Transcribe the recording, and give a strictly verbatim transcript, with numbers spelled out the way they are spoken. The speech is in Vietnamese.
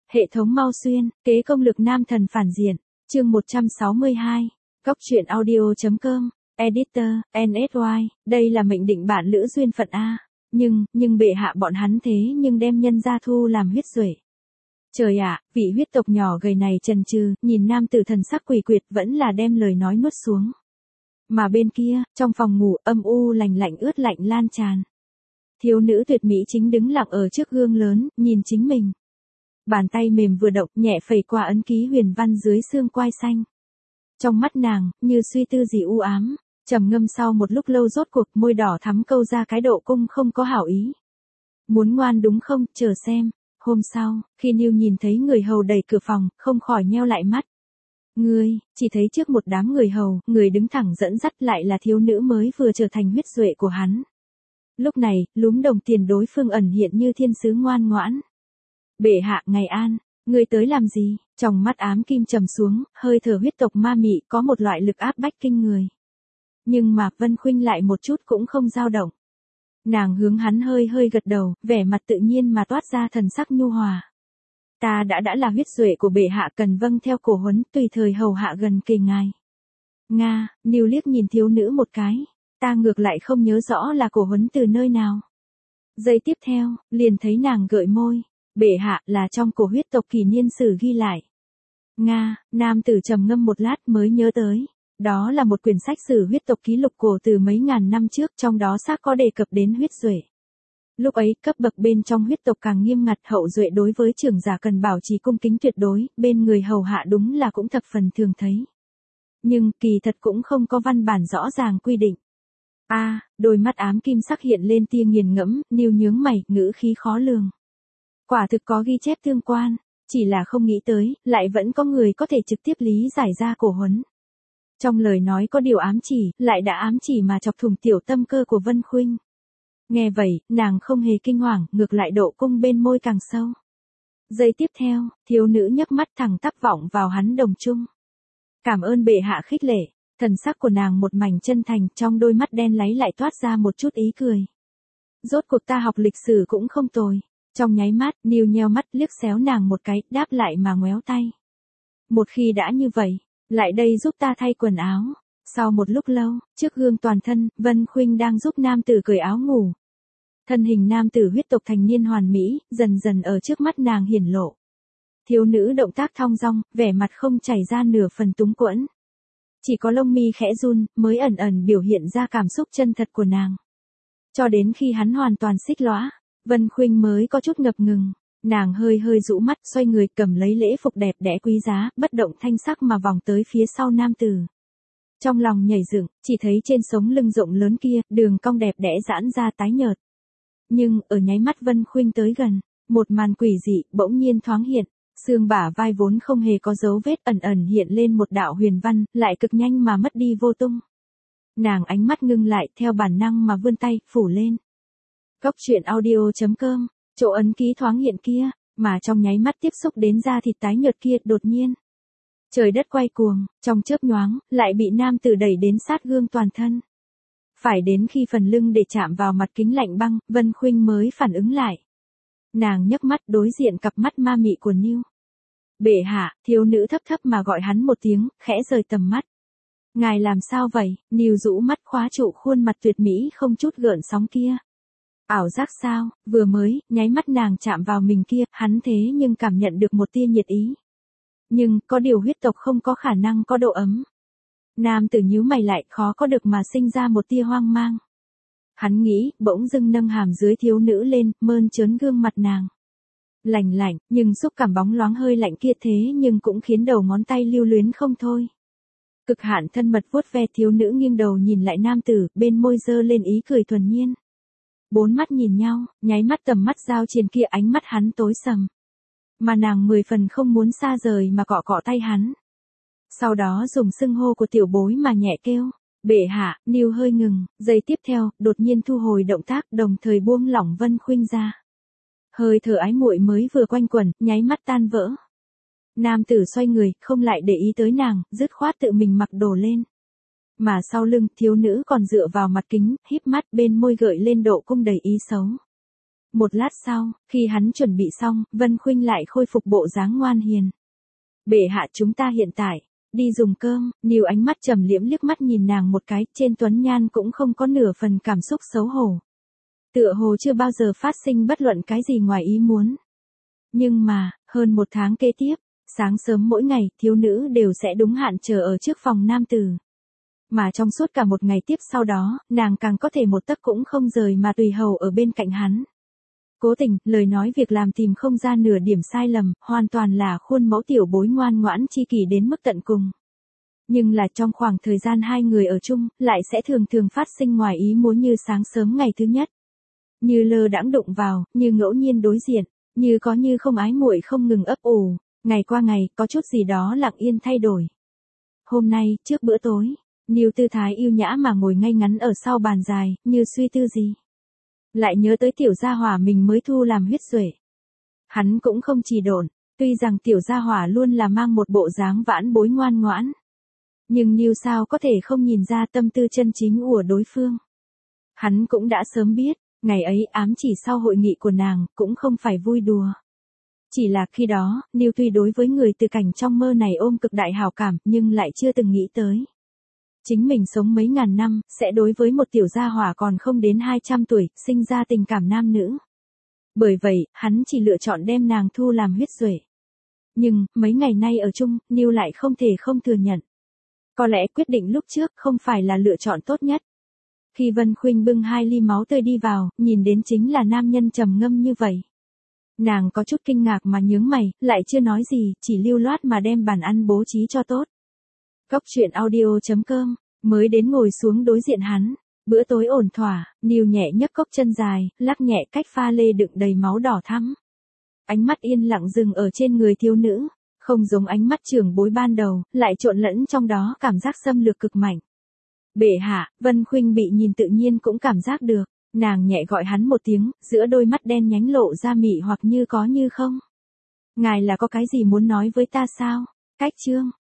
Hệ thống Mau Xuyên, kế công lực nam thần phản diện, chương một trăm sáu mươi hai, Góc truyện audio.com, Editor, en ét i, đây là mệnh định bạn lữ duyên phận A, nhưng, nhưng bệ hạ bọn hắn thế nhưng đem nhân gia thu làm huyết duệ. Trời ạ, vị huyết tộc nhỏ gầy này chần chừ, nhìn nam tử thần sắc quỷ quyệt vẫn là đem lời nói nuốt xuống. Mà bên kia, trong phòng ngủ âm u lành lạnh ướt lạnh lan tràn. Thiếu nữ tuyệt mỹ chính đứng lặng ở trước gương lớn, nhìn chính mình. Bàn tay mềm vừa động nhẹ phẩy qua ấn ký huyền văn dưới xương quai xanh. Trong mắt nàng, như suy tư gì u ám, trầm ngâm sau một lúc lâu rốt cuộc môi đỏ thắm câu ra cái độ cung không có hảo ý. Muốn ngoan đúng không, chờ xem. Hôm sau, khi Niu nhìn thấy người hầu đẩy cửa phòng, không khỏi nheo lại mắt. Ngươi, chỉ thấy trước một đám người hầu, người đứng thẳng dẫn dắt lại là thiếu nữ mới vừa trở thành huyết duệ của hắn. Lúc này, lúm đồng tiền đối phương ẩn hiện như thiên sứ ngoan ngoãn. Bệ hạ ngày an, ngươi tới làm gì? Trong mắt ám kim trầm xuống, hơi thở huyết tộc ma mị có một loại lực áp bách kinh người. Nhưng mà Vân Khuynh lại một chút cũng không dao động. Nàng hướng hắn hơi hơi gật đầu, vẻ mặt tự nhiên mà toát ra thần sắc nhu hòa. Ta đã đã là huyết duệ của bệ hạ cần vâng theo cổ huấn, tùy thời hầu hạ gần kề ngài. Nga, Niu liếc nhìn thiếu nữ một cái, ta ngược lại không nhớ rõ là cổ huấn từ nơi nào. Giây tiếp theo, liền thấy nàng gợi môi, bệ hạ là trong cổ huyết tộc kỷ niên sử ghi lại. Nga, nam tử trầm ngâm một lát mới nhớ tới. Đó là một quyển sách sử huyết tộc ký lục cổ từ mấy ngàn năm trước, trong đó xác có đề cập đến huyết duệ. Lúc ấy, cấp bậc bên trong huyết tộc càng nghiêm ngặt, hậu duệ đối với trưởng giả cần bảo trì cung kính tuyệt đối, bên người hầu hạ đúng là cũng thập phần thường thấy. Nhưng, kỳ thật cũng không có văn bản rõ ràng quy định. A, à, đôi mắt ám kim sắc hiện lên tia nghiền ngẫm, Niu nhướng mày, ngữ khí khó lường. Quả thực có ghi chép tương quan, chỉ là không nghĩ tới, lại vẫn có người có thể trực tiếp lý giải ra cổ huấn. Trong lời nói có điều ám chỉ, lại đã ám chỉ mà chọc thủng tiểu tâm cơ của Vân Khuynh. Nghe vậy, nàng không hề kinh hoàng, ngược lại độ cung bên môi càng sâu. Giây tiếp theo, thiếu nữ nhấc mắt thẳng tắp vọng vào hắn đồng trung. Cảm ơn bệ hạ khích lệ, thần sắc của nàng một mảnh chân thành, trong đôi mắt đen láy lại toát ra một chút ý cười. Rốt cuộc ta học lịch sử cũng không tồi. Trong nháy mắt, Niu nheo mắt liếc xéo nàng một cái, đáp lại mà ngoéo tay. Một khi đã như vậy, lại đây giúp ta thay quần áo. Sau một lúc lâu, trước gương toàn thân, Vân Khuynh đang giúp nam tử cởi áo ngủ. Thân hình nam tử huyết tộc thành niên hoàn mỹ, dần dần ở trước mắt nàng hiển lộ. Thiếu nữ động tác thong dong, vẻ mặt không chảy ra nửa phần túng quẫn. Chỉ có lông mi khẽ run, mới ẩn ẩn biểu hiện ra cảm xúc chân thật của nàng. Cho đến khi hắn hoàn toàn xích lõa, Vân Khuynh mới có chút ngập ngừng. Nàng hơi hơi rũ mắt, xoay người cầm lấy lễ phục đẹp đẽ quý giá, bất động thanh sắc mà vòng tới phía sau nam tử. Trong lòng nhảy dựng, chỉ thấy trên sống lưng rộng lớn kia, đường cong đẹp đẽ giãn ra tái nhợt. Nhưng, ở nháy mắt Vân Khuynh tới gần, một màn quỷ dị, bỗng nhiên thoáng hiện, xương bả vai vốn không hề có dấu vết ẩn ẩn hiện lên một đạo huyền văn, lại cực nhanh mà mất đi vô tung. Nàng ánh mắt ngưng lại, theo bản năng mà vươn tay, phủ lên. Góc truyện audio.com, chỗ ấn ký thoáng hiện kia, mà trong nháy mắt tiếp xúc đến da thịt tái nhợt kia, đột nhiên. Trời đất quay cuồng, trong chớp nhoáng, lại bị nam tử đẩy đến sát gương toàn thân. Phải đến khi phần lưng để chạm vào mặt kính lạnh băng, Vân Khuynh mới phản ứng lại. Nàng nhấc mắt đối diện cặp mắt ma mị của Niu. Bệ hạ, thiếu nữ thấp thấp mà gọi hắn một tiếng, khẽ rời tầm mắt. Ngài làm sao vậy? Niu rũ mắt khóa trụ khuôn mặt tuyệt mỹ không chút gợn sóng kia. Ảo giác sao, vừa mới, nháy mắt nàng chạm vào mình kia, hắn thế nhưng cảm nhận được một tia nhiệt ý. Nhưng, có điều huyết tộc không có khả năng có độ ấm. Nam tử nhíu mày lại, khó có được mà sinh ra một tia hoang mang. Hắn nghĩ, bỗng dưng nâng hàm dưới thiếu nữ lên, mơn trớn gương mặt nàng. Lạnh lạnh, nhưng xúc cảm bóng loáng hơi lạnh kia thế nhưng cũng khiến đầu ngón tay lưu luyến không thôi. Cực hạn thân mật vuốt ve thiếu nữ nghiêng đầu nhìn lại nam tử, bên môi dơ lên ý cười thuần nhiên. Bốn mắt nhìn nhau, nháy mắt tầm mắt giao triền kia ánh mắt hắn tối sầm. Mà nàng mười phần không muốn xa rời mà cọ cọ tay hắn. Sau đó dùng xưng hô của tiểu bối mà nhẹ kêu. Bệ hạ, Niu hơi ngừng, giây tiếp theo, đột nhiên thu hồi động tác, đồng thời buông lỏng Vân Khuynh ra. Hơi thở ái muội mới vừa quanh quẩn, nháy mắt tan vỡ. Nam tử xoay người, không lại để ý tới nàng, dứt khoát tự mình mặc đồ lên. Mà sau lưng, thiếu nữ còn dựa vào mặt kính, híp mắt bên môi gợi lên độ cung đầy ý xấu. Một lát sau, khi hắn chuẩn bị xong, Vân Khuynh lại khôi phục bộ dáng ngoan hiền. Bệ hạ, chúng ta hiện tại đi dùng cơm. Níu ánh mắt trầm liễm liếc mắt nhìn nàng một cái, trên tuấn nhan cũng không có nửa phần cảm xúc xấu hổ. Tựa hồ chưa bao giờ phát sinh bất luận cái gì ngoài ý muốn. Nhưng mà, hơn một tháng kế tiếp, sáng sớm mỗi ngày, thiếu nữ đều sẽ đúng hạn chờ ở trước phòng nam tử. Mà trong suốt cả một ngày tiếp sau đó, nàng càng có thể một tấc cũng không rời mà tùy hầu ở bên cạnh hắn. Cố tình, lời nói việc làm tìm không ra nửa điểm sai lầm, hoàn toàn là khuôn mẫu tiểu bối ngoan ngoãn chi kỷ đến mức tận cùng. Nhưng là trong khoảng thời gian hai người ở chung, lại sẽ thường thường phát sinh ngoài ý muốn như sáng sớm ngày thứ nhất. Như lơ đãng đụng vào, như ngẫu nhiên đối diện, như có như không ái muội không ngừng ấp ủ, ngày qua ngày, có chút gì đó lặng yên thay đổi. Hôm nay, trước bữa tối, Níu tư thái yêu nhã mà ngồi ngay ngắn ở sau bàn dài, như suy tư gì. Lại nhớ tới tiểu gia hỏa mình mới thu làm huyết duệ. Hắn cũng không trì độn, tuy rằng tiểu gia hỏa luôn là mang một bộ dáng vãn bối ngoan ngoãn. Nhưng Níu sao có thể không nhìn ra tâm tư chân chính của đối phương. Hắn cũng đã sớm biết, ngày ấy ám chỉ sau hội nghị của nàng, cũng không phải vui đùa. Chỉ là khi đó, Níu tuy đối với người từ cảnh trong mơ này ôm cực đại hảo cảm, nhưng lại chưa từng nghĩ tới. Chính mình sống mấy ngàn năm, sẽ đối với một tiểu gia hỏa còn không đến hai trăm tuổi, sinh ra tình cảm nam nữ. Bởi vậy, hắn chỉ lựa chọn đem nàng thu làm huyết duệ. Nhưng, mấy ngày nay ở chung, Níu lại không thể không thừa nhận. Có lẽ quyết định lúc trước không phải là lựa chọn tốt nhất. Khi Vân Khuynh bưng hai ly máu tươi đi vào, nhìn đến chính là nam nhân trầm ngâm như vậy. Nàng có chút kinh ngạc mà nhướng mày, lại chưa nói gì, chỉ lưu loát mà đem bàn ăn bố trí cho tốt. Góc truyện audio chấm com, mới đến ngồi xuống đối diện hắn, bữa tối ổn thỏa, Níu nhẹ nhấc cốc chân dài, lắc nhẹ cách pha lê đựng đầy máu đỏ thắm. Ánh mắt yên lặng dừng ở trên người thiếu nữ, không giống ánh mắt trưởng bối ban đầu, lại trộn lẫn trong đó cảm giác xâm lược cực mạnh. Bệ hạ, Vân Khuynh bị nhìn tự nhiên cũng cảm giác được, nàng nhẹ gọi hắn một tiếng, giữa đôi mắt đen nhánh lộ ra mị hoặc như có như không. Ngài là có cái gì muốn nói với ta sao? Cách chương